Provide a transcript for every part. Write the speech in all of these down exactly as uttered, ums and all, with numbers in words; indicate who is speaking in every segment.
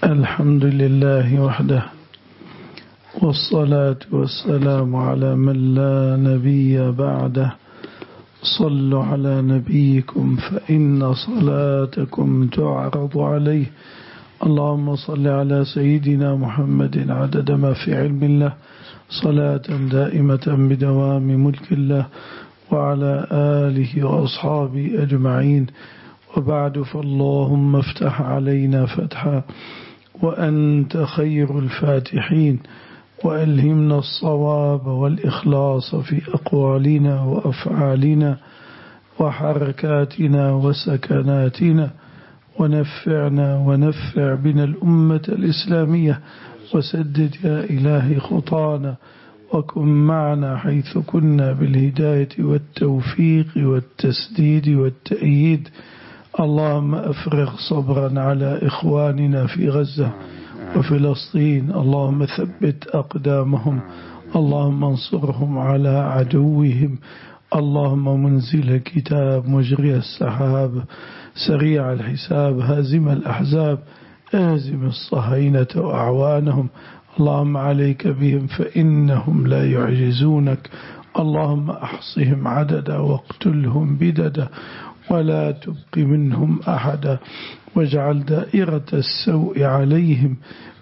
Speaker 1: الحمد لله وحده، والصلاة والسلام على من لا نبي بعده. صلوا على نبيكم فإن صلاتكم تعرض عليه. اللهم صل على سيدنا محمد عدد ما في علم الله، صلاة دائمة بدوام ملك الله، وعلى آله وأصحابه أجمعين. وبعد، فاللهم افتح علينا فتحا وأنت خير الفاتحين، وألهمنا الصواب والإخلاص في أقوالنا وأفعالنا وحركاتنا وسكناتنا، ونفعنا ونفع بنا الأمة الإسلامية، وسدد يا إلهي خطانا، وكن معنا حيث كنا بالهداية والتوفيق والتسديد والتأييد. اللهم أفرغ صبرا على إخواننا في غزة وفلسطين، اللهم ثبت أقدامهم، اللهم انصرهم على عدوهم، اللهم منزل الكتاب، مجري السحاب، سريع الحساب، هازم الأحزاب، آزم الصهاينة وأعوانهم. اللهم عليك بهم فإنهم لا يعجزونك. اللهم أحصهم عددا واقتلهم بددا، ولا تبق منهم أحدا، واجعل دائرة السوء عليهم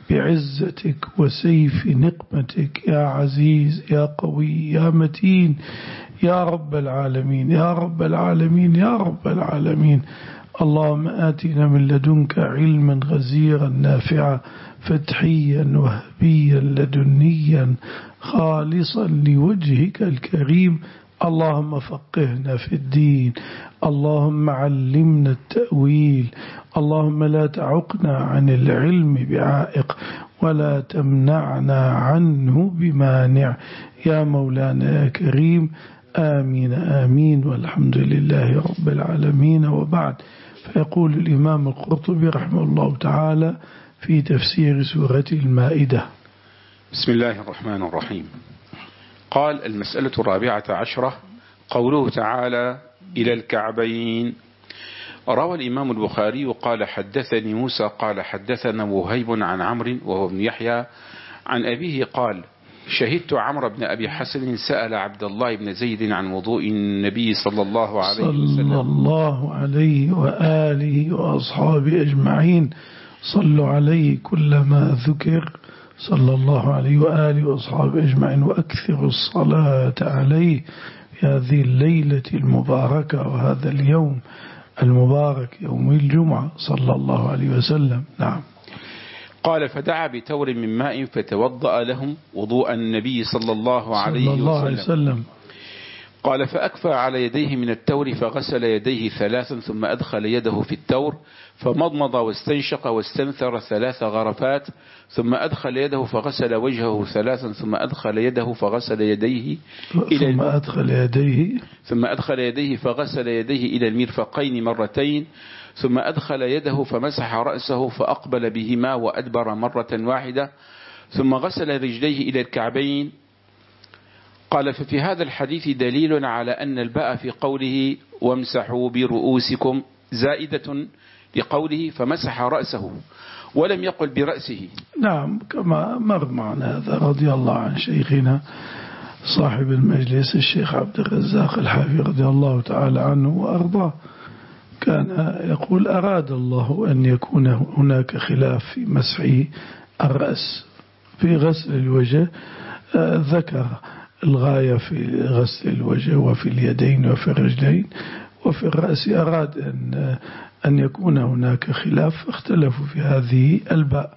Speaker 1: بعزتك وسيف نقمتك يا عزيز يا قوي يا متين يا رب العالمين يا رب العالمين يا رب العالمين. اللهم آتنا من لدنك علما غزيرا نافعا، فتحيا وهبيا لدنيا خالصا لوجهك الكريم. اللهم فقهنا في الدين، اللهم علمنا التأويل، اللهم لا تعقنا عن العلم بعائق، ولا تمنعنا عنه بمانع، يا مولانا يا كريم. آمين آمين، والحمد لله رب العالمين. وبعد، فيقول الإمام القرطبي رحمه الله تعالى في تفسير سورة المائدة:
Speaker 2: بسم الله الرحمن الرحيم. قال: المسألة الرابعة عشرة، قوله تعالى: إلى الكعبين. روى الإمام البخاري قال: حدثني موسى قال حدثنا وهيب عن عمرو وهو ابن يحيى عن أبيه قال: شهدت عمرو بن أبي حسن سأل عبد الله بن زيد عن وضوء النبي صلى الله عليه وسلم
Speaker 1: صلى الله عليه وآله وأصحابه أجمعين. صلوا عليه كلما ذكر، صلى الله عليه وآله وأصحابه أجمعين، وأكثر الصلاة عليه في هذه الليلة المباركة وهذا اليوم المبارك يوم الجمعة، صلى الله عليه وسلم. نعم.
Speaker 2: قال: فدعا بتور من ماء فتوضأ لهم وضوء النبي صلى الله عليه
Speaker 1: صلى الله عليه وسلم.
Speaker 2: قال: فأكفى على يديه من التور فغسل يديه ثلاثا، ثم أدخل يده في التور فمضمض واستنشق واستنثر ثلاث غرفات، ثم أدخل يده فغسل وجهه ثلاثا، ثم أدخل يده فغسل يديه إلى
Speaker 1: ثم أدخل يديه
Speaker 2: ثم أدخل يديه فغسل يديه إلى المرفقين مرتين، ثم أدخل يده فمسح رأسه فأقبل بهما وأدبر مرة واحدة، ثم غسل رجليه إلى الكعبين. قال: ففي هذا الحديث دليل على أن الباء في قوله وامسحوا برؤوسكم زائدة لقوله فمسح رأسه، ولم يقل برأسه.
Speaker 1: نعم، كما مر معنا هذا رضي الله عن شيخنا صاحب المجلس الشيخ عبد الرزاق الحافي رضي الله تعالى عنه وأرضاه، كان يقول: أراد الله أن يكون هناك خلاف في مسح الرأس. في غسل الوجه ذكر الغاية في غسل الوجه وفي اليدين وفي الرجلين، وفي الرأس أراد أن أن يكون هناك خلاف، اختلفوا في هذه الباء.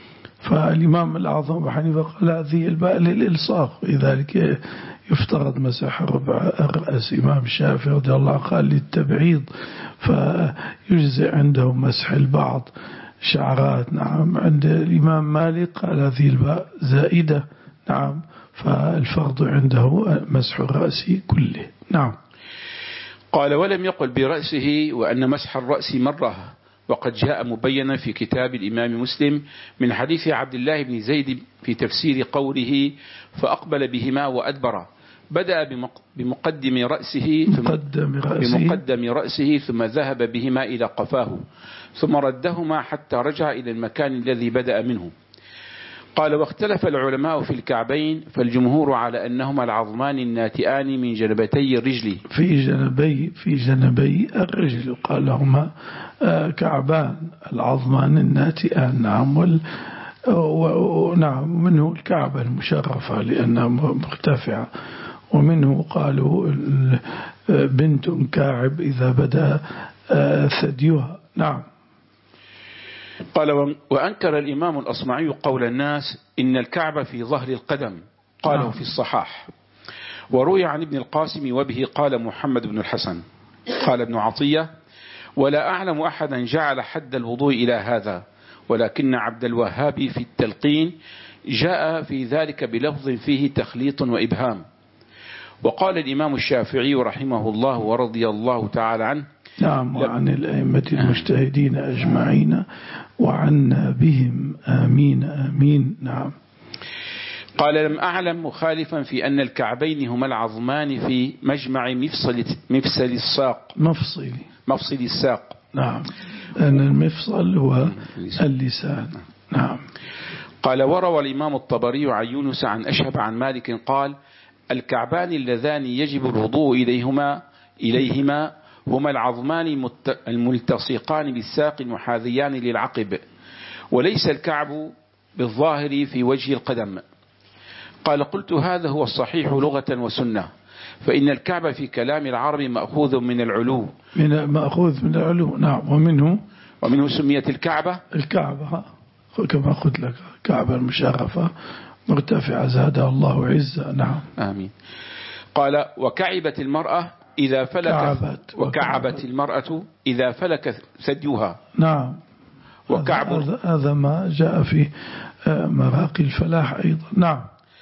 Speaker 1: فالإمام الأعظم أبو حنيفة قال: هذه الباء للإلصاق، لذلك يفترض مسح ربع الرأس. إمام الشافعي رضي الله عنه قال للتبعيض، فيجزئ عنده مسح البعض شعرات. نعم. عند الإمام مالك قال هذه الباء زائدة. نعم. فالفرض عنده مسح الرأس كله. نعم.
Speaker 2: قال: ولم يقل برأسه، وأن مسح الرأس مرة، وقد جاء مبينا في كتاب الإمام مسلم من حديث عبد الله بن زيد في تفسير قوله فأقبل بهما وأدبر. بدأ بمقدم رأسه ثم,
Speaker 1: مقدم رأسه
Speaker 2: بمقدم رأسه ثم ذهب بهما إلى قفاه، ثم ردهما حتى رجع إلى المكان الذي بدأ منه. قال واختلف العلماء في الكعبين، فالجمهور على أنهما العظمان الناتئان من جنبتي الرجل
Speaker 1: في جنبي في جنبي الرجل، قال هما كعبان العظمان الناتئان. نعم وال ونعم منه الكعبة المشرفة لأنها مرتفعة، ومنه قالوا بنت كاعب إذا بدأ ثديها. نعم.
Speaker 2: قال وأنكر الإمام الأصمعي قول الناس إن الكعبة في ظهر القدم، قاله
Speaker 1: نعم.
Speaker 2: في الصحاح. وروي عن ابن القاسم وبه قال محمد بن الحسن. قال ابن عطية ولا أعلم أحدا جعل حد الوضوء إلى هذا، ولكن عبد الوهاب في التلقين جاء في ذلك بلفظ فيه تخليط وإبهام. وقال الإمام الشافعي رحمه الله ورضي الله تعالى عنه
Speaker 1: نعم وعن الأئمة المجتهدين أجمعين وعنا بهم آمين آمين. نعم.
Speaker 2: قال لم أعلم مخالفا في أن الكعبين هما العظمان في مجمع مفصل, مفصل الساق
Speaker 1: مفصل
Speaker 2: مفصل الساق.
Speaker 1: نعم أن المفصل هو اللسان. نعم.
Speaker 2: قال وروى الإمام الطبري عن يونس عن أشهب عن مالك قال الكعبان اللذان يجب الوضوء إليهما إليهما هما العظمان الملتصقان بالساق المحاذيان للعقب، وليس الكعب بالظاهر في وجه القدم. قال قلت هذا هو الصحيح لغة وسنة، فإن الكعب في كلام العرب مأخوذ من العلو
Speaker 1: من مأخوذ من العلو. نعم. ومنه
Speaker 2: ومنه سميت الكعبة
Speaker 1: الكعبة كما قلت لك كعبة المشرفة مرتفعة زادها الله عزة. نعم.
Speaker 2: آمين. قال وكعبت المرأة إذا فلك
Speaker 1: كعبت
Speaker 2: وكعبت المرأة إذا فلك ثديها.
Speaker 1: نعم. وكعب هذا ما جاء في مراقي الفلاح أيضا. نعم.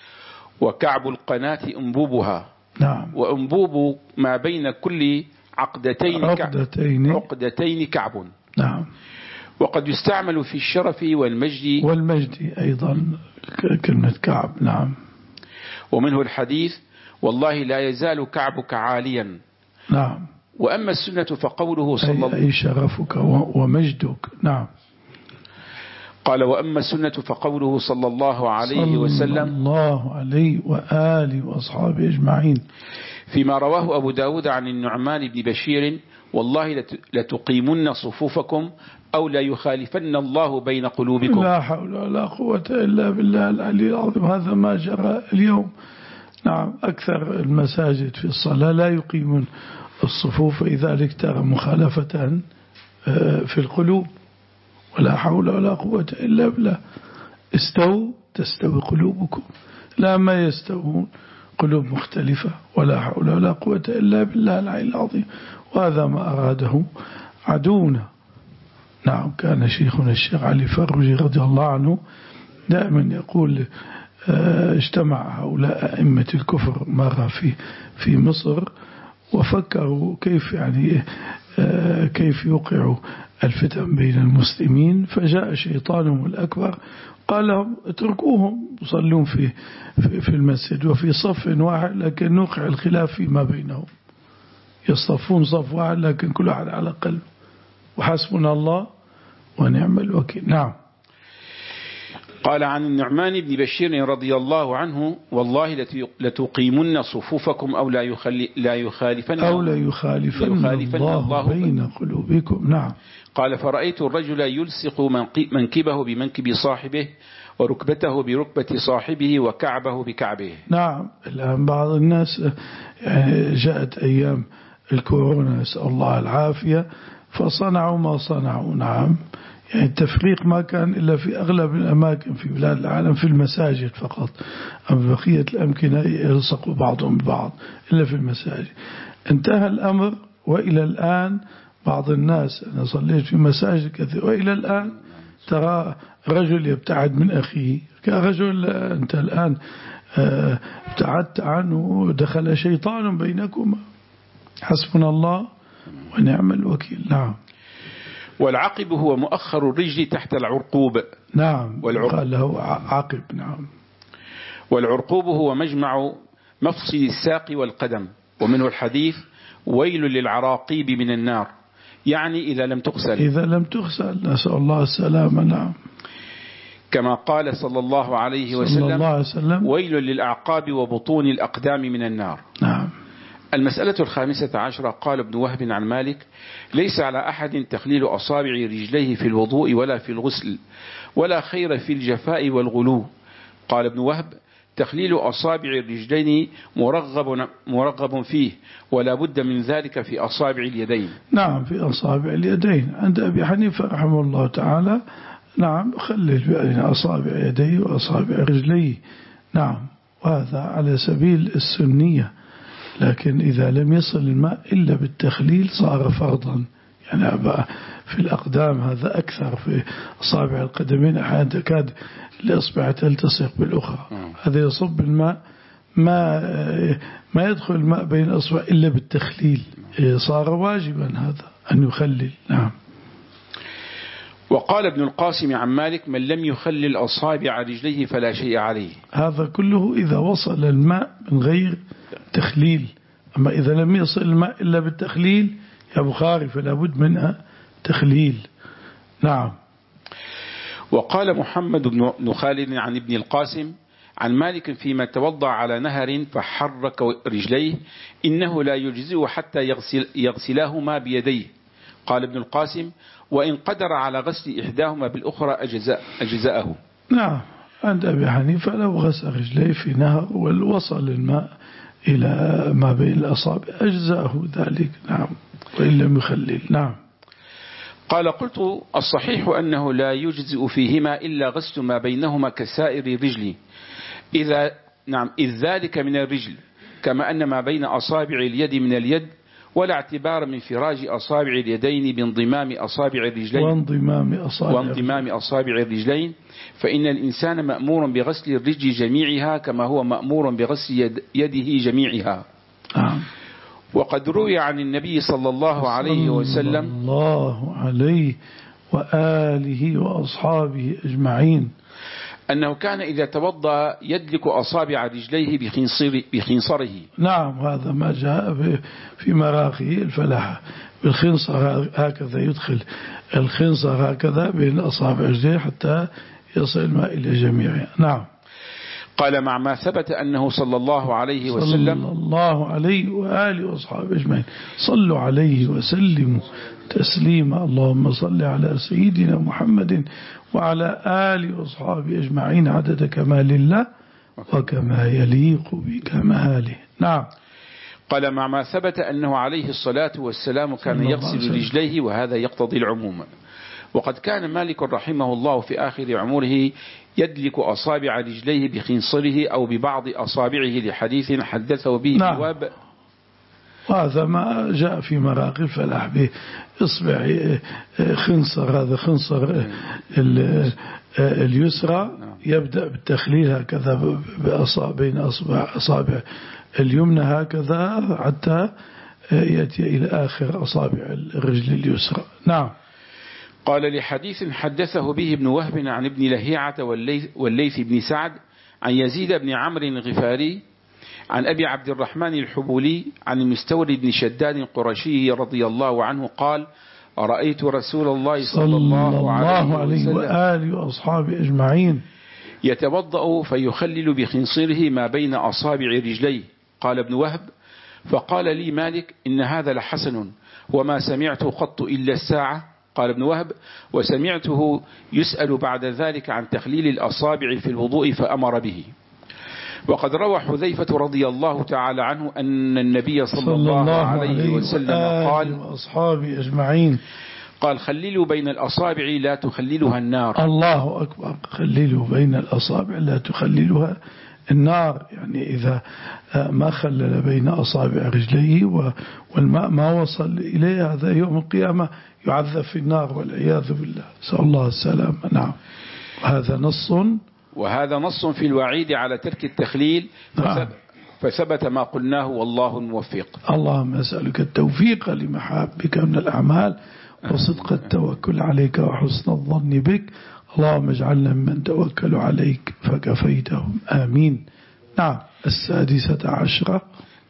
Speaker 2: وكعب القناة أنبوبها.
Speaker 1: نعم.
Speaker 2: وأنبوب ما بين كل عقدتين
Speaker 1: عقدتين,
Speaker 2: عقدتين كعب.
Speaker 1: نعم.
Speaker 2: وقد يستعمل في الشرف والمجد
Speaker 1: والمجد أيضا كلمة كعب. نعم.
Speaker 2: ومنه الحديث والله لا يزال كعبك عاليا.
Speaker 1: نعم.
Speaker 2: وأما السنة فقوله صلى الله عليه وسلم
Speaker 1: أي شرفك ومجدك. نعم.
Speaker 2: قال وأما السنة فقوله صلى الله عليه وسلم
Speaker 1: صلى الله عليه وآله وأصحابه أجمعين
Speaker 2: فيما رواه أبو داود عن النعمان بن بشير والله لتقيمن صفوفكم أو لا يخالفن الله بين قلوبكم.
Speaker 1: لا حول ولا قوة إلا بالله العلي العظيم. هذا ما جرى اليوم. نعم. أكثر المساجد في الصلاة لا يقيمون الصفوف، لذلك ترى مخالفة في القلوب. ولا حول ولا قوة إلا بالله. استووا تستوي قلوبكم، لا ما يستوون قلوب مختلفة. ولا حول ولا قوة إلا بالله العلي العظيم. وهذا ما أراده عدونا. نعم. كان شيخنا الشيخ علي فرجي رضي الله عنه دائما يقول اجتمع هؤلاء أئمة الكفر مرة في في مصر وفكروا كيف يعني كيف يوقعوا الفتن بين المسلمين، فجاء شيطانهم الأكبر قال لهم اتركوهم يصلون في في المسجد وفي صف واحد، لكن نوقع الخلاف فيما بينهم. يصطفون صف واحد لكن كل واحد على قلب، وحسبنا الله ونعم الوكيل. نعم.
Speaker 2: قال عن النعمان بن بشير رضي الله عنه والله لتقيمن صفوفكم أو لا يخلي لا يخالفن
Speaker 1: أو لا يخالفن, يخالفن الله, الله بين قلوبكم. نعم.
Speaker 2: قال فرأيت الرجل يلصق منكبه بمنكب صاحبه وركبته بركبة صاحبه وكعبه بكعبه.
Speaker 1: نعم. الآن بعض الناس يعني جاءت أيام الكورونا نسأل الله العافية فصنعوا ما صنعوا. نعم. يعني التفريق ما كان إلا في أغلب الأماكن في بلاد العالم في المساجد فقط، أما بقية الأمكنة يلصقوا بعضهم ببعض إلا في المساجد. انتهى الأمر وإلى الآن بعض الناس، أنا صليت في مساجد كثير، وإلى الآن ترى رجل يبتعد من أخيه كرجل أنت الآن ابتعدت عنه دخل شيطان بينكما. حسبنا الله ونعم الوكيل. نعم.
Speaker 2: والعقب هو مؤخر الرجل تحت العرقوب.
Speaker 1: نعم. قال له عقب. نعم.
Speaker 2: والعرقوب هو مجمع مفصل الساق والقدم. ومنه الحديث ويل للعراقيب من النار، يعني إذا لم تغسل
Speaker 1: إذا لم تغسل، نسأل الله السلامة. نعم.
Speaker 2: كما قال صلى الله عليه وسلم,
Speaker 1: صلى الله عليه وسلم
Speaker 2: ويل للأعقاب وبطون الأقدام من النار.
Speaker 1: نعم.
Speaker 2: المسألة الخامسة عشرة. قال ابن وهب عن مالك: ليس على أحد تخليل أصابع رجليه في الوضوء ولا في الغسل، ولا خير في الجفاء والغلو. قال ابن وهب: تخليل أصابع الرجلين مرغب, مرغب فيه، ولا بد من ذلك في أصابع اليدين.
Speaker 1: نعم، في أصابع اليدين. عند أبي حنيفة رحمه الله تعالى نعم خلل بين أصابع يديه وأصابع رجليه. نعم، وهذا على سبيل السنية، لكن إذا لم يصل الماء إلا بالتخليل صار فرضا. يعني في الأقدام هذا أكثر، في أصابع القدمين أحيانا تكاد الأصبع تلتصق بالأخرى. هذا يصب الماء، ما ما يدخل الماء بين الأصبع إلا بالتخليل، صار واجبا هذا أن يخلل. نعم.
Speaker 2: وقال ابن القاسم عن مالك: من لم يخلل أصابع رجليه فلا شيء عليه.
Speaker 1: هذا كله إذا وصل الماء من غير تخليل. أما إذا لم يصل الماء إلا بالتخليل يا بخاري فلا بد منها تخليل. نعم.
Speaker 2: وقال محمد بن خالد عن ابن القاسم عن مالك فيما توضع على نهر فحرك رجليه: إنه لا يجزئ حتى يغسل يغسلاهما بيديه. قال ابن القاسم: وإن قدر على غسل إحداهما بالأخرى أجزاء أجزاءه.
Speaker 1: نعم. عند أبي حنيفة لو غسل رجليه في نهر ووصل الماء إلى ما بين الأصابع أجزاءه ذلك. نعم، وإن لم يخلل. نعم.
Speaker 2: قال: قلت: الصحيح أنه لا يجزئ فيهما إلا غسل ما بينهما كسائر الرجل، إذا نعم إذ ذلك من الرجل، كما أن ما بين أصابع اليد من اليد، ولا اعتبار من فراج أصابع اليدين بانضمام أصابع الرجلين
Speaker 1: وانضمام أصابع,
Speaker 2: وانضمام أصابع الرجلين، فإن الإنسان مأمور بغسل الرجل جميعها كما هو مأمور بغسل يد يده جميعها.
Speaker 1: آه.
Speaker 2: وقد روي عن النبي صلى الله عليه وسلم
Speaker 1: صلى الله عليه وآله وأصحابه أجمعين
Speaker 2: أنه كان إذا توضأ يدلك أصابع رجليه بخنصر بخنصره.
Speaker 1: نعم، هذا ما جاء في مراقي الفلاحة، بالخنصر هكذا يدخل الخنصر هكذا بين أصابع رجليه حتى يصل الماء إلى جميعها. نعم.
Speaker 2: قال: مع ما ثبت أنه صلى الله عليه وسلم
Speaker 1: صلى الله عليه وآله وأصحابه أجمعين صلوا عليه وسلموا تسليما. اللهم صل على سيدنا محمد وعلى آله وأصحابه أجمعين عدد كمال الله وكما يليق بكماله. نعم.
Speaker 2: قال: مع ما ثبت أنه عليه الصلاة والسلام كان يغسل رجليه، وهذا يقتضي العموم. وقد كان مالك رحمه الله في آخر عمره يدلك أصابع رجليه بخنصره أو ببعض أصابعه لحديث حدثه به
Speaker 1: نعم.
Speaker 2: النواب.
Speaker 1: وهذا ما جاء في مراقي الفلاح بإصبع خنصر، هذا خنصر اليسرى يبدأ بالتخليل هكذا بين أصبع أصابع اليمنى هكذا حتى يأتي إلى آخر أصابع الرجل اليسرى. نعم.
Speaker 2: قال: لحديث حدثه به ابن وهب عن ابن لهيعة والليث بن سعد عن يزيد بن عمرو الغفاري عن أبي عبد الرحمن الحبولي عن المستورد بن شداد القرشي رضي الله عنه قال: رأيت رسول الله صلى الله عليه
Speaker 1: وآله وأصحابه أجمعين
Speaker 2: يتوضأ فيخلل بخنصره ما بين أصابع رجليه. قال ابن وهب: فقال لي مالك: إن هذا لحسن، وما سمعت قط إلا الساعة. قال ابن وهب: وسمعته يسأل بعد ذلك عن تخليل الأصابع في الوضوء فأمر به. وقد روى حذيفة رضي الله تعالى عنه أن النبي صلى, صلى الله, الله عليه وسلم قال:
Speaker 1: وأصحابي أجمعين
Speaker 2: قال: خللوا بين الأصابع لا تخللها النار.
Speaker 1: الله أكبر. خللوا بين الأصابع لا تخللها النار، يعني إذا ما خلل بين أصابع رجليه والماء ما وصل إليه هذا يوم القيامة يعذب في النار والعياذ بالله، نسأل الله السلامة. نعم. وهذا نص
Speaker 2: وهذا نص في الوعيد على ترك التخليل، فثبت, فثبت ما قلناه والله الموفق.
Speaker 1: اللهم أسألك التوفيق لمحابك من الأعمال وصدق التوكل عليك وحسن الظن بك. اللهم اجعلنا ممن توكلوا عليك فكفيتهم. آمين. نعم. السادسة عشرة.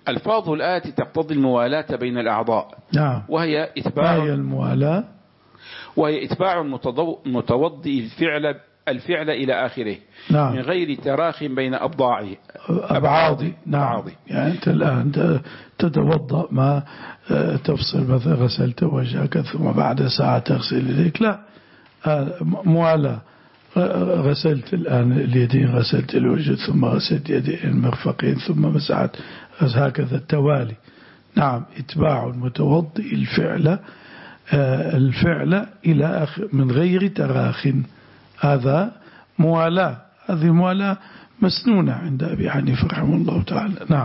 Speaker 2: ألفاظ الآية تقتضي الموالاة بين الأعضاء.
Speaker 1: نعم.
Speaker 2: وهي إتباع
Speaker 1: وهي الموالاة
Speaker 2: وهي إتباع المتوضئ الفعل الفعل إلى آخره.
Speaker 1: نعم.
Speaker 2: من غير تراخ بين أبضاعه
Speaker 1: أبعاضي. نعم. يعني أنت الآن تتوضأ ما تفصل مثلا غسلت وجهك ثم بعد ساعة تغسل يديك، لا، موالاة. غسلت الآن اليدين، غسلت الوجه، ثم غسلت يدين المرفقين، ثم مسحت، هكذا التوالي. نعم. إتباع المتوضئ الفعل الفعل إلى آخر من غير تراخ، هذا موالاة. هذه موالاة مسنونة عند أبي حنيفة رحمه الله تعالى. نعم.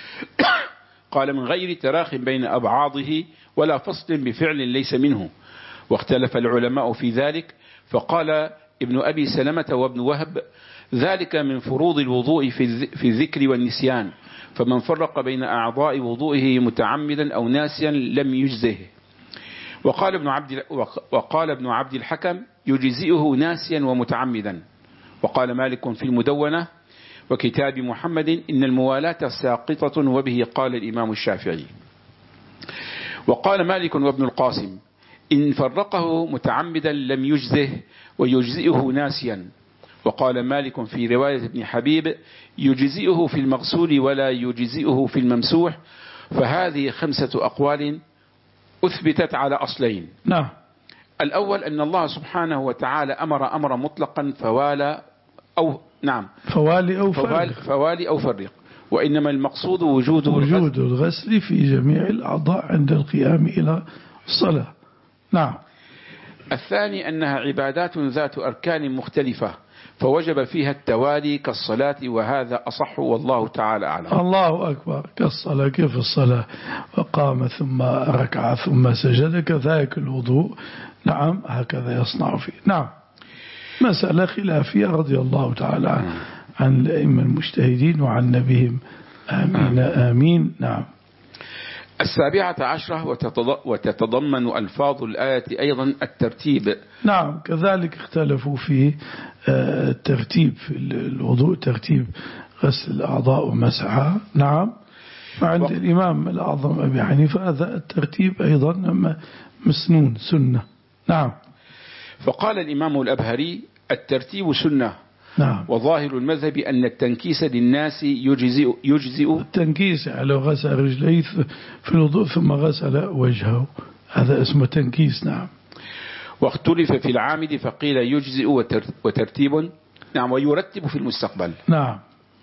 Speaker 2: قال من غير تراخ بين أبعاضه ولا فصل بفعل ليس منه. واختلف العلماء في ذلك، فقال ابن أبي سلمة وابن وهب ذلك من فروض الوضوء في الذكر والنسيان، فمن فرق بين أعضاء وضوئه متعمدا أو ناسيا لم يجزه. وقال ابن عبد وقال ابن عبد الحكم يجزئه ناسيا ومتعمدا. وقال مالك في المدونة وكتاب محمد إن الموالاة ساقطة، وبه قال الإمام الشافعي. وقال مالك وابن القاسم إن فرقه متعمدا لم يجزه ويجزئه ناسيا. وقال مالك في رواية ابن حبيب يجزئه في المغسول ولا يجزئه في الممسوح. فهذه خمسة أقوال أثبتت على أصلين.
Speaker 1: نعم.
Speaker 2: الأول أن الله سبحانه وتعالى أمر أمر مطلقا فوالى أو نعم
Speaker 1: فوالي أو فرق
Speaker 2: فوالي أو فرق، وإنما المقصود وجود
Speaker 1: وجود الغسل في جميع الأعضاء عند القيام إلى الصلاة. نعم.
Speaker 2: الثاني أنها عبادات ذات أركان مختلفة فوجب فيها التوالي كالصلاة، وهذا أصح والله تعالى أعلم.
Speaker 1: الله أكبر. كالصلاة، كيف الصلاة وقام ثم ركع ثم سجد، كذلك الوضوء. نعم، هكذا يصنع فيه. نعم. مسألة خلافية رضي الله تعالى عن, عن الأئمة المجتهدين وعن نبيهم. آمين آمين. نعم.
Speaker 2: السابعة عشرة وتتضمن ألفاظ الآية أيضا الترتيب.
Speaker 1: نعم. كذلك اختلفوا في الترتيب في الوضوء، ترتيب غسل الأعضاء ومسحها. نعم. وعند و... الإمام الأعظم أبي حنيفة هذا الترتيب أيضا مسنون سنة. نعم.
Speaker 2: فقال الإمام الأبهري الترتيب سنة.
Speaker 1: نعم.
Speaker 2: وظاهر المذهب أن التنكيس للناس يجزئ, يجزئ
Speaker 1: التنكيس لو غسل رجليه في الوضوء ثم غسل وجهه، هذا اسمه تنكيس. نعم.
Speaker 2: واختلف في العامد فقيل يجزئ وترتيب. نعم. ويرتب في المستقبل.
Speaker 1: نعم.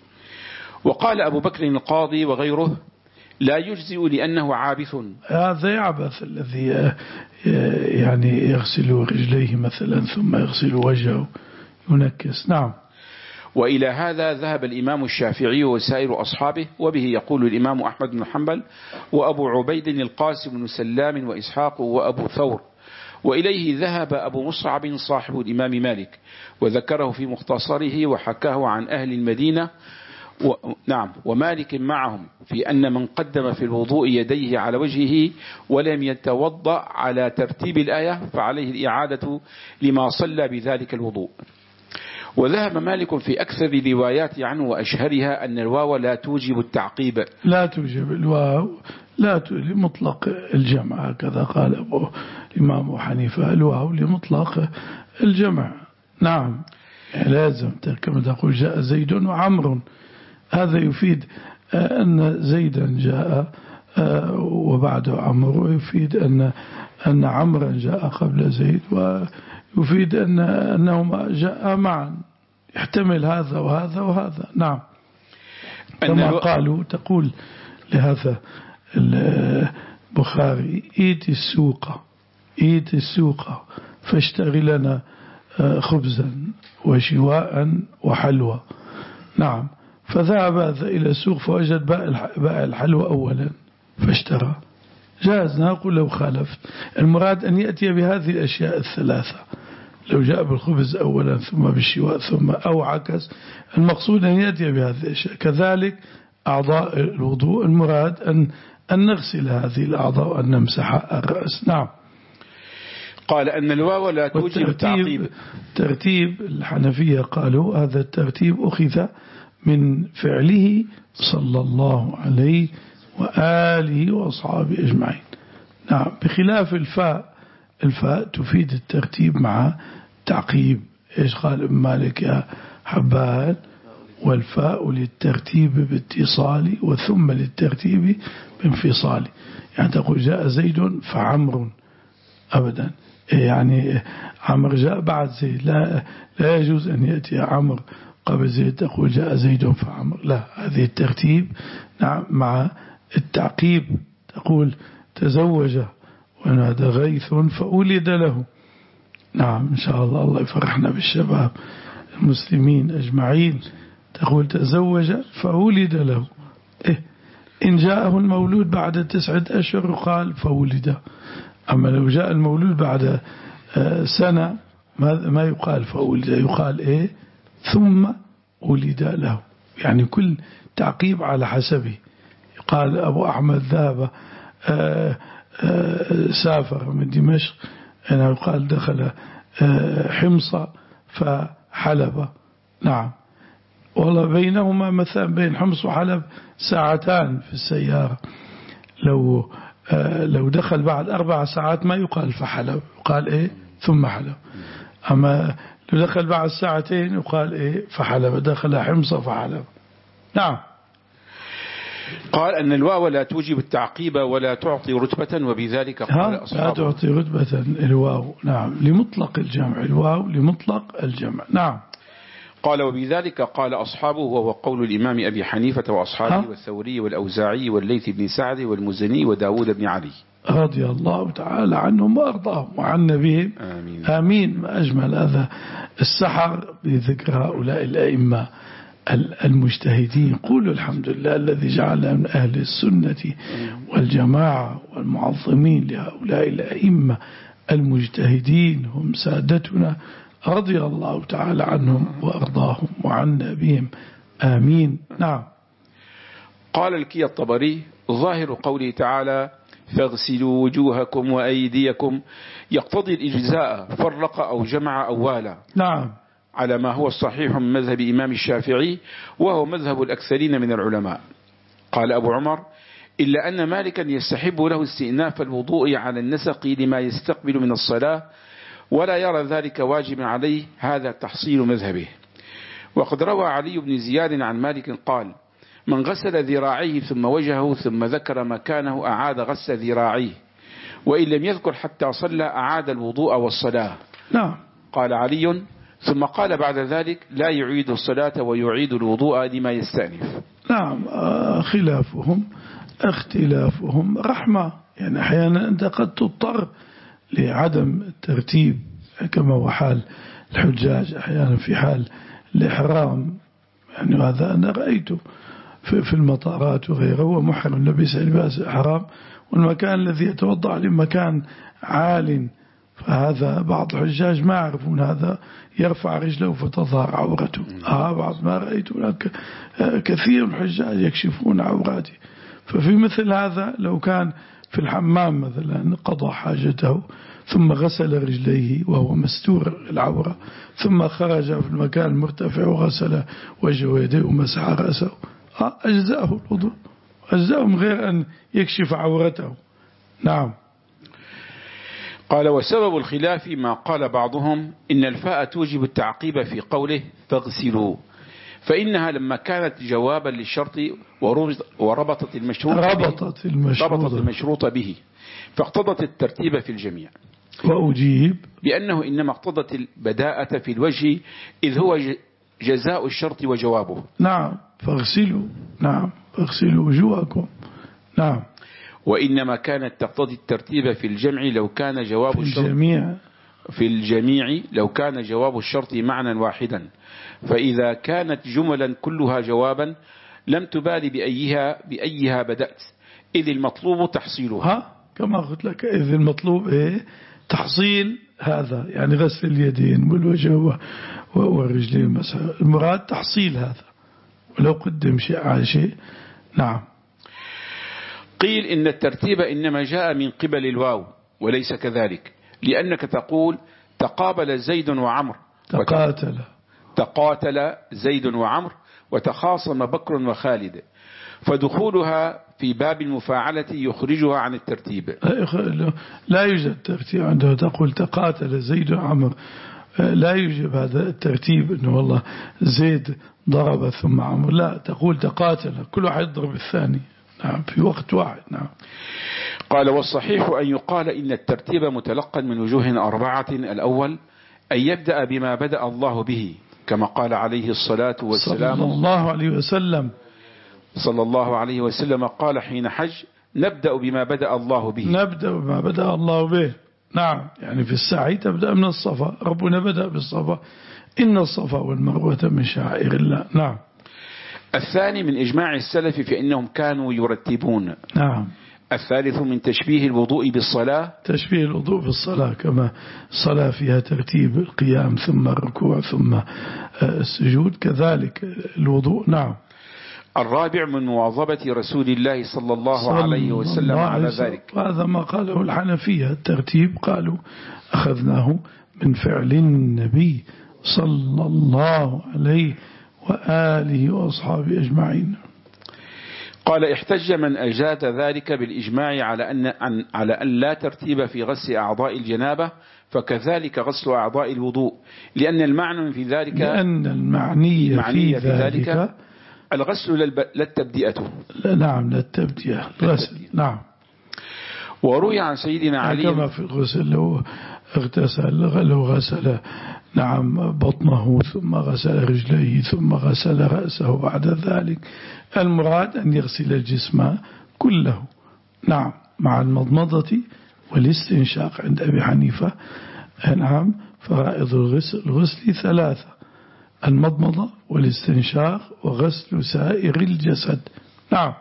Speaker 2: وقال أبو بكر القاضي وغيره لا يجزئ لأنه عابث.
Speaker 1: هذا يعبث الذي يعني يغسل رجليه مثلا ثم يغسل وجهه ينكس. نعم.
Speaker 2: وإلى هذا ذهب الإمام الشافعي وسائر أصحابه، وبه يقول الإمام أحمد بن حنبل وأبو عبيد القاسم بن سلام وإسحاق وأبو ثور. وإليه ذهب أبو مصعب صاحب الإمام مالك، وذكره في مختصره وحكاه عن أهل المدينة. و... نعم. ومالك معهم في أن من قدم في الوضوء يديه على وجهه ولم يتوضأ على ترتيب الآية فعليه الإعادة لما صلى بذلك الوضوء. وذهب مالك في أكثر الروايات عنه وأشهرها أن الواو لا توجب التعقيب.
Speaker 1: لا توجب الواو، لا توجب لمطلق الجمع، هكذا قال أبو الإمام حنيفة، الواو لمطلق الجمع. نعم. لازم كما تقول جاء زيد وعمر، هذا يفيد أن زيدا جاء وبعده عمر، ويفيد أن أن عمرا جاء قبل زيد، ويفيد أن أنهما جاء معا، يحتمل هذا وهذا وهذا. نعم. كما قالوا تقول لهذا البخاري ايت السوق ايت السوق فاشتري لنا خبزا وشواء وحلوى. نعم. فذهب إلى السوق فوجد باء الحلوى أولا فاشترى. جاز، نقول لو خالفت. المراد أن يأتي بهذه الأشياء الثلاثة، لو جاء بالخبز أولا ثم بالشواء ثم أو عكس، المقصود أن يأتي بهذه الأشياء. كذلك أعضاء الوضوء المراد أن أن نغسل هذه الأعضاء وأن نمسح الرأس. نعم.
Speaker 2: قال أن الواو لا توجب التعقيب.
Speaker 1: ترتيب الحنفية قالوا هذا الترتيب أخذ من فعله صلى الله عليه وآله وأصحابه أجمعين. نعم. بخلاف الفاء، الفاء تفيد الترتيب مع تعقيب. إيش قال ابن مالك يا حبان؟ والفاء للترتيب باتصال وثم للترتيب بانفصال. يعني تقول جاء زيد فعمر، أبدا يعني عمر جاء بعد زيد، لا, لا يجوز أن يأتي عمر قبل زيد تقول جاء زيد فعمر، لا، هذه الترتيب نعم مع التعقيب. تقول تزوج ونادى غيث فأولد له. نعم إن شاء الله الله يفرحنا بالشباب المسلمين أجمعين. تقول تزوج فأولد له. إيه؟ إن جاءه المولود بعد تسعة أشهر قال فولد. أما لو جاء المولود بعد سنة ما يقال فولد، يقال إيه؟ ثم ولد له. يعني كل تعقيب على حسبه. قال أبو أحمد ذهب سافر من دمشق، أنا يقال دخل حمص فحلب. نعم والله بينهما مثلا بين حمص وحلب ساعتان في السيارة. لو لو دخل بعد أربع ساعات ما يقال فحلب، يقال إيه؟ ثم حلب. أما لو دخل بعد ساعتين يقال إيه؟ فحلب، دخل حمص فحلب. نعم.
Speaker 2: قال أن الواو لا توجب التعقيب ولا تعطي رتبة، وبذلك قال أصحابه
Speaker 1: لا تعطي رتبة الواو. نعم لمطلق الجمع، الواو لمطلق الجمع. نعم.
Speaker 2: قال وبذلك قال أصحابه، وهو قول الإمام أبي حنيفة وأصحابه والثوري والأوزاعي والليث بن سعد والمزني وداود بن علي
Speaker 1: رضي الله تعالى عنهم وأرضاهم وعنا بهم. آمين. آمين. ما أجمل هذا السحر بذكر هؤلاء الأئمة المجتهدين. قولوا الحمد لله الذي جعلنا من أهل السنة والجماعة والمعظمين لهؤلاء الأئمة المجتهدين، هم سادتنا رضي الله تعالى عنهم وأرضاهم وعنا بهم. آمين. نعم.
Speaker 2: قال الكي الطبري ظاهر قوله تعالى فاغسلوا وجوهكم وأيديكم يقتضي الإجزاء، فرق أو جمع أو والا.
Speaker 1: نعم.
Speaker 2: على ما هو الصحيح من مذهب إمام الشافعي، وهو مذهب الأكثرين من العلماء. قال أبو عمر إلا أن مالكا يستحب له استئناف الوضوء على النسق لما يستقبل من الصلاة، ولا يرى ذلك واجب عليه، هذا تحصيل مذهبه. وقد روى علي بن زياد عن مالك قال من غسل ذراعيه ثم وجهه ثم ذكر مكانه أعاد غسل ذراعيه، وإن لم يذكر حتى صلى أعاد الوضوء والصلاة.
Speaker 1: نعم.
Speaker 2: قال علي ثم قال بعد ذلك لا يعيد الصلاة ويعيد الوضوء لما يستأنف.
Speaker 1: نعم. خلافهم اختلافهم رحمة، يعني أحيانا أنت قد تضطر لعدم الترتيب كما هو حال الحجاج أحيانا في حال الإحرام. يعني هذا أنا رأيته في المطارات وغيره، ومحرم لبس لباس الإحرام والمكان الذي يتوضع لمكان عال، فهذا بعض الحجاج ما يعرفون هذا، يرفع رجله فتظهر عورته. آه بعض ما رأيت هناك كثير من الحجاج يكشفون عوراتي. ففي مثل هذا لو كان في الحمام مثلا قضى حاجته ثم غسل رجليه وهو مستور العورة، ثم خرج في المكان المرتفع وغسل وجهه ويديه ومسح رأسه، أجزاءه الوضوء، أجزاءه من غير أن يكشف عورته. نعم.
Speaker 2: قال وسبب الخلاف ما قال بعضهم إن الفاء توجب التعقيب في قوله فاغسلوا، فإنها لما كانت جوابا للشرط وربطت المشروط
Speaker 1: ربطت المشروط,
Speaker 2: ربطت المشروط به فاقتضت الترتيب في الجميع.
Speaker 1: وأجيب
Speaker 2: بأنه إنما اقتضت البداءة في الوجه إذ هو جزاء الشرط وجوابه.
Speaker 1: نعم. فاغسلوا. نعم. فاغسلوا وجوهكم. نعم.
Speaker 2: وإنما كانت تقتضي الترتيب في الجمع لو كان جواب
Speaker 1: في
Speaker 2: الشرط
Speaker 1: الجميع
Speaker 2: في الجميع لو كان جواب الشرط معنى واحدا، فإذا كانت جملا كلها جوابا لم تبالي بأيها بأيها بدأت، إذ المطلوب تحصيلها.
Speaker 1: ها كما قلت لك، إذ المطلوب إيه؟ تحصيل هذا، يعني غسل اليدين والوجه والرجلين مثلا، المراد تحصيل هذا ولو قدم شيء على شيء. نعم.
Speaker 2: قيل إن الترتيب إنما جاء من قبل الواو وليس كذلك، لأنك تقول تقابل زيد وعمر
Speaker 1: تقاتل
Speaker 2: تقاتل زيد وعمر وتخاصم بكر وخالد، فدخولها في باب المفاعلة يخرجها عن الترتيب.
Speaker 1: لا يوجد ترتيب عنده. تقول تقاتل زيد وعمر، لا يوجد هذا الترتيب أنه والله زيد ضرب ثم عمر، لا، تقول تقاتل كل واحد يضرب الثاني، نعم، في وقت واحد. نعم.
Speaker 2: قال والصحيح أن يقال إن الترتيب متلقى من وجوه أربعة. الأول أن يبدأ بما بدأ الله به، كما قال عليه الصلاة والسلام
Speaker 1: صلى الله عليه وسلم
Speaker 2: صلى الله عليه وسلم قال حين حج: نبدأ بما بدأ الله به.
Speaker 1: نبدأ بما بدأ الله به. نعم، يعني في السعي تبدأ من الصفا، ربنا بدأ بالصفا، إن الصفا والمروة من شعائر الله. نعم.
Speaker 2: الثاني من إجماع السلف في أنهم كانوا يرتبون.
Speaker 1: نعم.
Speaker 2: الثالث من تشبيه الوضوء بالصلاة،
Speaker 1: تشبيه الوضوء بالصلاة، كما الصلاة فيها ترتيب القيام ثم الركوع ثم السجود، كذلك الوضوء. نعم.
Speaker 2: الرابع من مواظبة رسول الله صلى الله صلى عليه وسلم الله على ذلك،
Speaker 1: وهذا ما قاله الحنفية. الترتيب قالوا أخذناه من فعل النبي صلى الله عليه وآله وأصحابه أجمعين.
Speaker 2: قال احتج من أجاد ذلك بالإجماع على أن, أن على أن لا ترتيب في غسل أعضاء الجنابة، فكذلك غسل أعضاء الوضوء، لأن المعنى في ذلك
Speaker 1: لأن المعني في, في ذلك, ذلك
Speaker 2: الغسل للتبدئة.
Speaker 1: نعم، للتبدئة الغسل. نعم.
Speaker 2: وروي عن سيدنا علي
Speaker 1: كما في الغسل لو اغتسل لو غسل نعم بطنه ثم غسل رجليه ثم غسل رأسه بعد ذلك، المراد أن يغسل الجسم كله. نعم، مع المضمضة والاستنشاق عند أبي حنيفة. نعم. فرائض الغسل الغسل ثلاثة: المضمضة والاستنشاق وغسل سائر الجسد. نعم.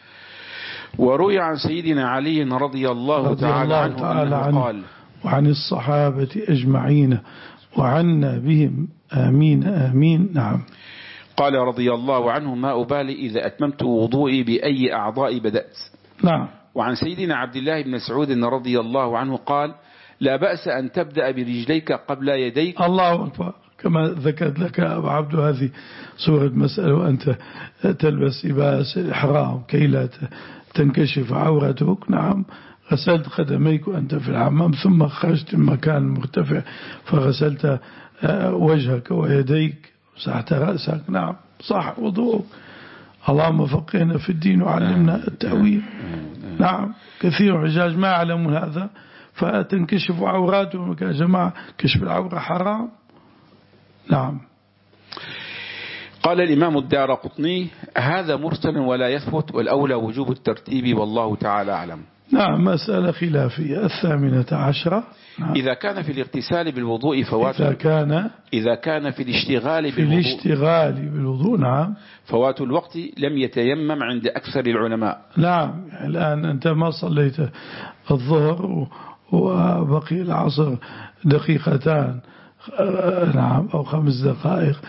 Speaker 2: وروي عن سيدنا علي رضي الله رضي تعالى, الله عنه, تعالى عنه قال:
Speaker 1: وعن الصحابة أجمعين وعنا بهم آمين آمين. نعم.
Speaker 2: قال رضي الله عنه: ما أبالي إذا أتممت وضوئي بأي أعضاء بدأت.
Speaker 1: نعم.
Speaker 2: وعن سيدنا عبد الله بن مسعود رضي الله عنه قال: لا بأس أن تبدأ برجليك قبل يديك.
Speaker 1: الله أكبر. كما ذكرت لك أبو عبد هذه صورة مسألة، وأنت تلبس لباس الإحرام كي لا تنكشف عورتك. نعم. غسلت قدميك وأنت في الحمام، ثم خرجت من مكان مرتفع فغسلت وجهك ويديك وسحت رأسك. نعم، صح وضوءك. اللهم فقهنا في الدين وعلمنا التأويل. نعم. كثير من الحجاج ما يعلمون هذا فتنكشف عوراتهم. يا جماعة، كشف العورة حرام. نعم.
Speaker 2: قال الإمام الدارقطني: هذا مرسل ولا يثبت، والأولى وجوب الترتيب، والله تعالى أعلم.
Speaker 1: نعم، مسألة خلافية. الثامنة عشرة: نعم.
Speaker 2: إذا كان في الاغتسال بالوضوء فوات
Speaker 1: إذا كان
Speaker 2: إذا كان في الاشتغال
Speaker 1: في
Speaker 2: بالوضوء
Speaker 1: الاشتغال بالوضوء نعم
Speaker 2: فوات الوقت لم يتيمم عند أكثر العلماء.
Speaker 1: نعم. الآن أنت ما صليت الظهر وبقي العصر دقيقتان نعم أو خمس دقائق،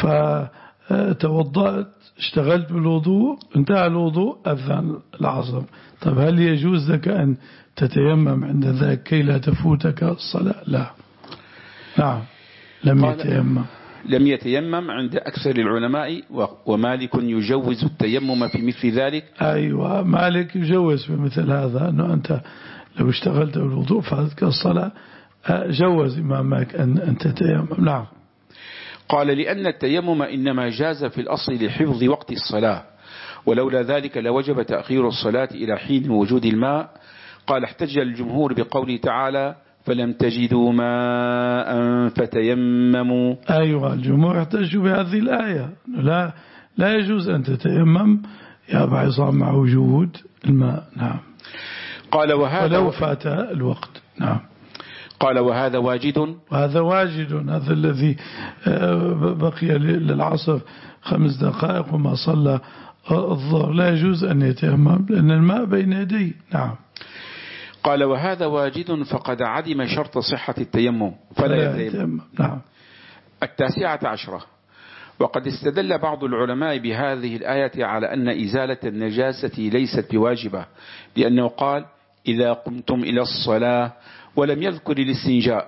Speaker 1: فتوضأت اشتغلت بالوضوء، انتهى الوضوء، أذن العصر. طب هل يجوز لك أن تتيمم عند ذلك كي لا تفوتك الصلاة؟ لا. نعم، لم يتيمم
Speaker 2: لم يتيمم عند أكثر العلماء، ومالك يجوز التيمم في مثل ذلك.
Speaker 1: أيوة، مالك يجوز في مثل هذا، أنه أنت لو اشتغلت بالوضوء فاتك الصلاة، جوز إمامك أن تتيمم. نعم.
Speaker 2: قال: لأن التيمم إنما جاز في الأصل لحفظ وقت الصلاة، ولولا ذلك لوجب تأخير الصلاة إلى حين وجود الماء. قال: احتج الجمهور بقوله تعالى: فلم تجدوا ماء فتيمموا.
Speaker 1: أيوة، الجمهور احتجوا بهذه الآية، لا لا يجوز أن تتيمم يا أبا عصام مع وجود الماء. نعم.
Speaker 2: قال: وهذا
Speaker 1: ولو فات الوقت. نعم.
Speaker 2: قال: وهذا واجد
Speaker 1: وهذا واجد هذا الذي بقي للعصر خمس دقائق وما صلى الظهر لا يجوز أن يتيمم لأن الماء بين يديه. نعم.
Speaker 2: قال: وهذا واجد فقد عدم شرط صحة التيمم فلا يتيمم.
Speaker 1: نعم.
Speaker 2: التاسعة عشرة: وقد استدل بعض العلماء بهذه الآية على أن إزالة النجاسة ليست بواجبة، لأنه قال: إذا قمتم إلى الصلاة، ولم يذكر الاستنجاء،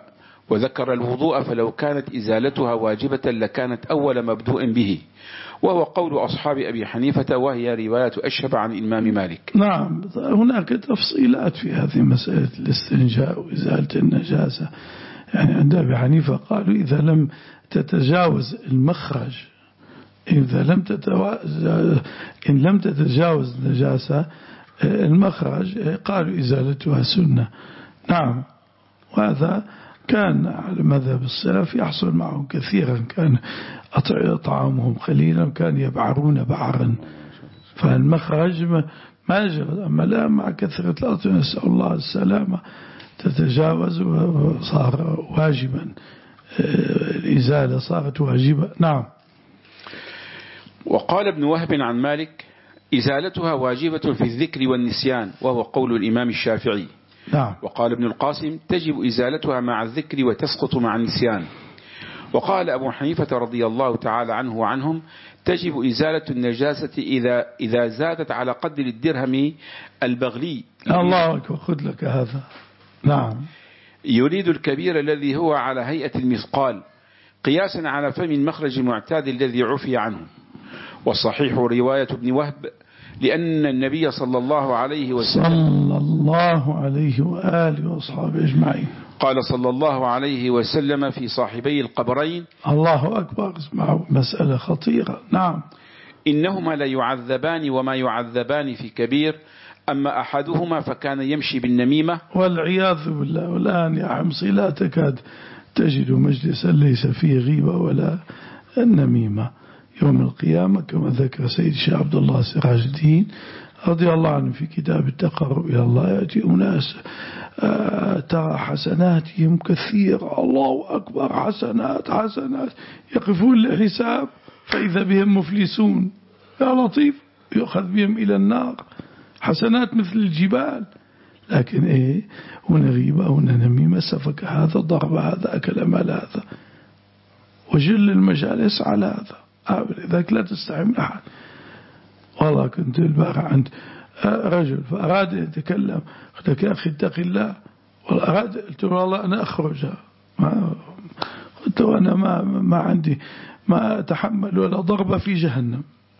Speaker 2: وذكر الوضوء فلو كانت إزالتها واجبة لكانت أول مبدوء به، وهو قول أصحاب أبي حنيفة، وهي رواية أشهب عن الإمام مالك.
Speaker 1: نعم، هناك تفصيلات في هذه مسألة الاستنجاء وإزالة النجاسة. يعني عند أبي حنيفة قالوا إذا لم تتجاوز المخرج، إذا لم تتجاوز إن لم تتجاوز النجاسة المخرج قالوا إزالتها سنة. نعم، وهذا كان على مذهب السلف يحصل معهم كثيرا، كان طعامهم قليلا وكان يبعرون بعرا، فالمخرج ما يجوز. أما لا، مع كثرة الأطعمة نسأل الله السلامة تتجاوز وصار واجبا، الإزالة صارت واجبة. نعم.
Speaker 2: وقال ابن وهب عن مالك: إزالتها واجبة في الذكر والنسيان، وهو قول الإمام الشافعي.
Speaker 1: نعم.
Speaker 2: وقال ابن القاسم: تجب إزالتها مع الذكر وتسقط مع النسيان. وقال أبو حنيفة رضي الله تعالى عنه وعنهم: تجب إزالة النجاسة إذا إذا زادت على قدر الدرهم البغلي.
Speaker 1: الله أكبر، خذ لك هذا. نعم.
Speaker 2: يريد الكبير الذي هو على هيئة المثقال، قياسا على فم المخرج المعتاد الذي عفي عنه. والصحيح رواية ابن وهب، لأن النبي صلى الله عليه وسلم
Speaker 1: صلى الله عليه وآله وأصحابه أجمعين
Speaker 2: قال صلى الله عليه وسلم في صاحبي القبرين:
Speaker 1: الله أكبر، اسمعوا مسألة خطيرة. نعم.
Speaker 2: إنهما لا يعذبان وما يعذبان في كبير، أما أحدهما فكان يمشي بالنميمة.
Speaker 1: والعياذ بالله. والآن يا حمصي لا تكاد تجد مجلسا ليس فيه غيبة ولا النميمة يوم القيامة، كما ذكر سيد الشيخ عبد الله سراج الدين رضي الله عنه في كتاب التقرب إلى الله: يأتي أناس ترى حسناتهم كثيرة، الله أكبر، حسنات حسنات، يقفون للحساب فإذا بهم مفلسون، يا لطيف، يؤخذ بهم إلى النار، حسنات مثل الجبال. لكن إيه، هنا غيبة، هنا نميمة، سفك هذا، ضرب هذا، أكل مال هذا، وجل المجالس على هذا. إذاك لا تستحي من أحد. والله كنت البارح عند رجل فأراد أن يتكلم، قلت لك يا أخي اتق الله، والأراد قلت له والله أنا أخرج، ما قلت له أنا ما, ما عندي ما أتحمل ولا ضربة في جهنم،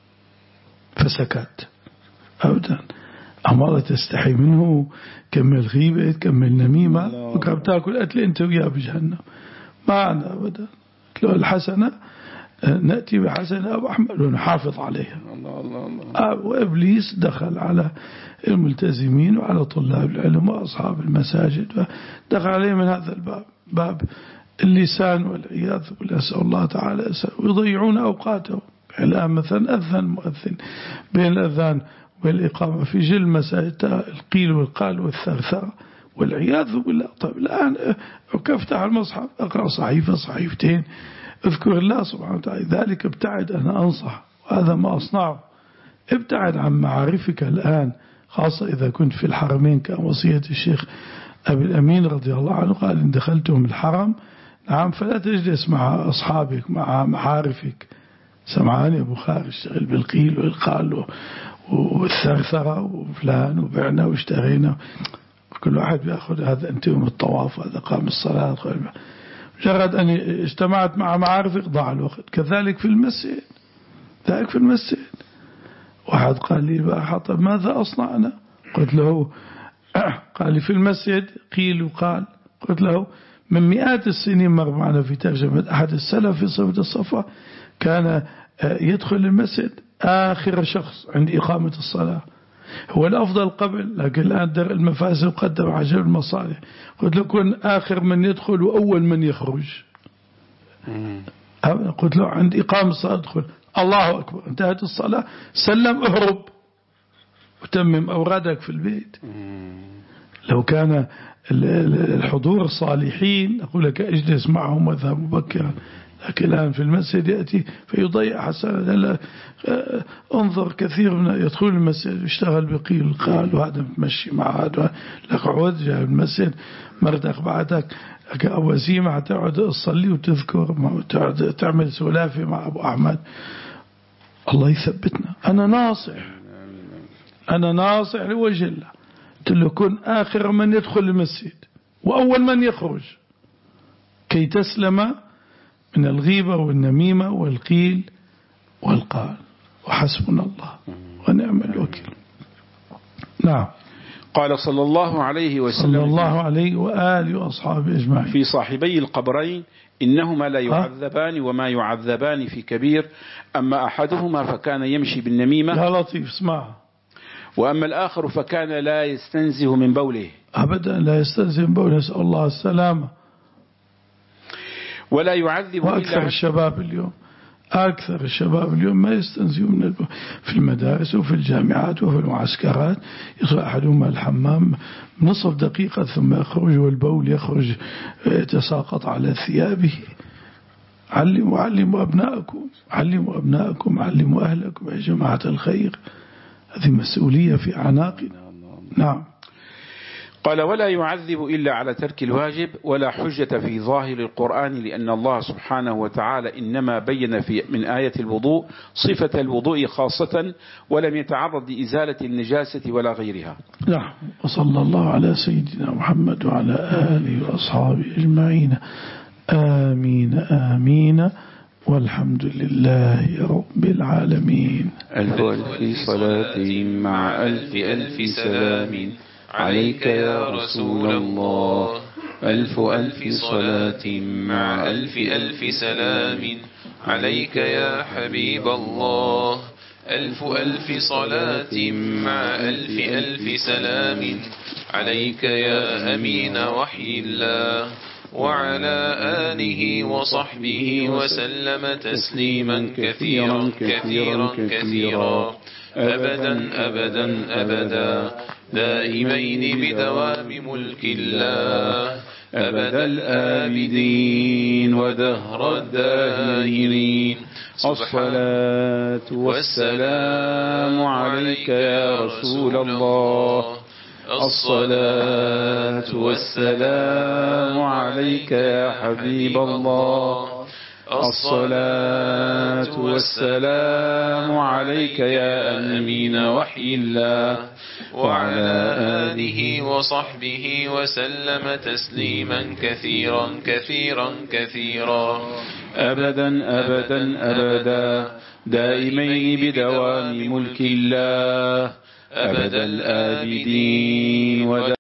Speaker 1: فسكت أبدا. أما تستحي منه، كمل غيبة، كمل نميمة، وكم تأكل أكل أنت وياه بجهنم، ما أنا أبدا. قلت له الحسنة نأتي بحسنة أبو أحمد ونحافظ عليها. الله الله الله. وإبليس دخل على الملتزمين وعلى طلاب العلم وأصحاب المساجد، دخل عليهم من هذا الباب، باب اللسان والعياذ بالله، نسأل الله تعالى، ويضيعون أوقاتهم. الآن مثلا أذن مؤذن بين الأذان والإقامة في جل مساجد القيل والقال والثرثرة والعياذ بالله. طيب الآن كفتح المصحف، أقرأ صحيفة صحيفتين، اذكر الله سبحانه وتعالى. ذلك ابتعد، أنا أنصح، وهذا ما أصنعه، ابتعد عن معارفك الآن، خاصة إذا كنت في الحرمين، كان وصية الشيخ أبي الأمين رضي الله عنه قال: إن دخلتم الحرم نعم فلا تجلس مع أصحابك، مع معارفك. سمعان يا أبو خالد، اشتغل بالقيل والقال والثرثرة وفلان وبعنا واشترينا، كل واحد بيأخذ هذا انتم الطواف، هذا قام الصلاة. مجرد أن اجتمعت مع معارفك ضاع الوقت. كذلك في المسجد، ذلك في المسجد. واحد قال لي بقى: طب ماذا أصنع أنا؟ قلت له قال لي في المسجد قيل وقال. قلت له من مئات السنين مر معنا في ترجمة أحد السلف في صفة الصفا، كان يدخل المسجد آخر شخص عند إقامة الصلاة، هو الأفضل قبل، لكن الآن درء المفاسد قدم عجل المصالح. قلت له كن آخر من يدخل وأول من يخرج. قلت له عند إقامة الصلاة ادخل، الله أكبر، انتهت الصلاة، سلم اهرب وتمم أورادك في البيت. لو كان الحضور الصالحين أقول لك اجلس معهم واذهب مبكرا، لكن الآن في المسجد يأتي فيضيع حسنة. انظر كثير من يدخل المسجد يشتغل بقيل قال، وهذا متمشي مع هذا، لك عود جاء المسجد مرتك بعدك وزيمة تقعد تصلي وتذكر، تقعد تعمل سلافي مع أبو أحمد. الله يثبتنا. أنا ناصح، أنا ناصح لوجه الله، قلت له كن آخر من يدخل المسجد وأول من يخرج. كي تسلم من الغيبة والنميمة والقيل والقال. وحسبنا الله ونعم الوكيل. نعم.
Speaker 2: قال صلى الله عليه وسلم
Speaker 1: صلى الله عليه وآله وأصحابه أجمعين
Speaker 2: في صاحبي القبرين: إنهما لا يعذبان وما يعذبان في كبير، أما أحدهما فكان يمشي بالنميمة.
Speaker 1: يا لطيف اسمع.
Speaker 2: وأما الآخر فكان لا يستنزه من بوله.
Speaker 1: أبدا لا يستنزه من بوله، نسأل الله السلامة.
Speaker 2: ولا يعذب
Speaker 1: وأكثر
Speaker 2: إلا
Speaker 1: الشباب اليوم أكثر الشباب اليوم ما يستنزهون من البول في المدارس وفي الجامعات وفي المعسكرات. يدخل أحدهما الحمام نصف دقيقة ثم يخرج والبول يخرج يتساقط على ثيابه. علموا علموا أبنائكم علموا أبنائكم علموا أهلكم يا جماعة الخير، هذه مسؤولية في أعناقنا. نعم.
Speaker 2: قال: ولا يعذب إلا على ترك الواجب، ولا حجة في ظاهر القرآن، لأن الله سبحانه وتعالى إنما بين في من آية الوضوء صفة الوضوء خاصة، ولم يتعرض لإزالة النجاسة ولا غيرها.
Speaker 1: نعم. وصلى الله على سيدنا محمد وعلى آله وأصحابه أجمعين. آمين آمين والحمد لله رب العالمين.
Speaker 2: ألف ألف صلاة مع ألف ألف سلام عليك يا رسول الله. ألف ألف صلاة مع ألف ألف سلام عليك يا حبيب الله. ألف ألف صلاة مع ألف ألف سلام عليك يا أمين وحي الله، وعلى آله وصحبه وسلم تسليما كثيرا كثيرا كثيرا أبدا أبدا أبدا دائمين بدوام ملك الله، أبد الآبدين ودهر الداهرين. الصلاة والسلام عليك يا رسول الله. الصلاة والسلام عليك يا حبيب الله. الصلاة والسلام عليك يا أمين وحي الله، وعلى آله وصحبه وسلم تسليما كثيرا كثيرا كثيرا أبدا أبدا أبدا دائمين بدوام ملك الله، أبد الآبدين.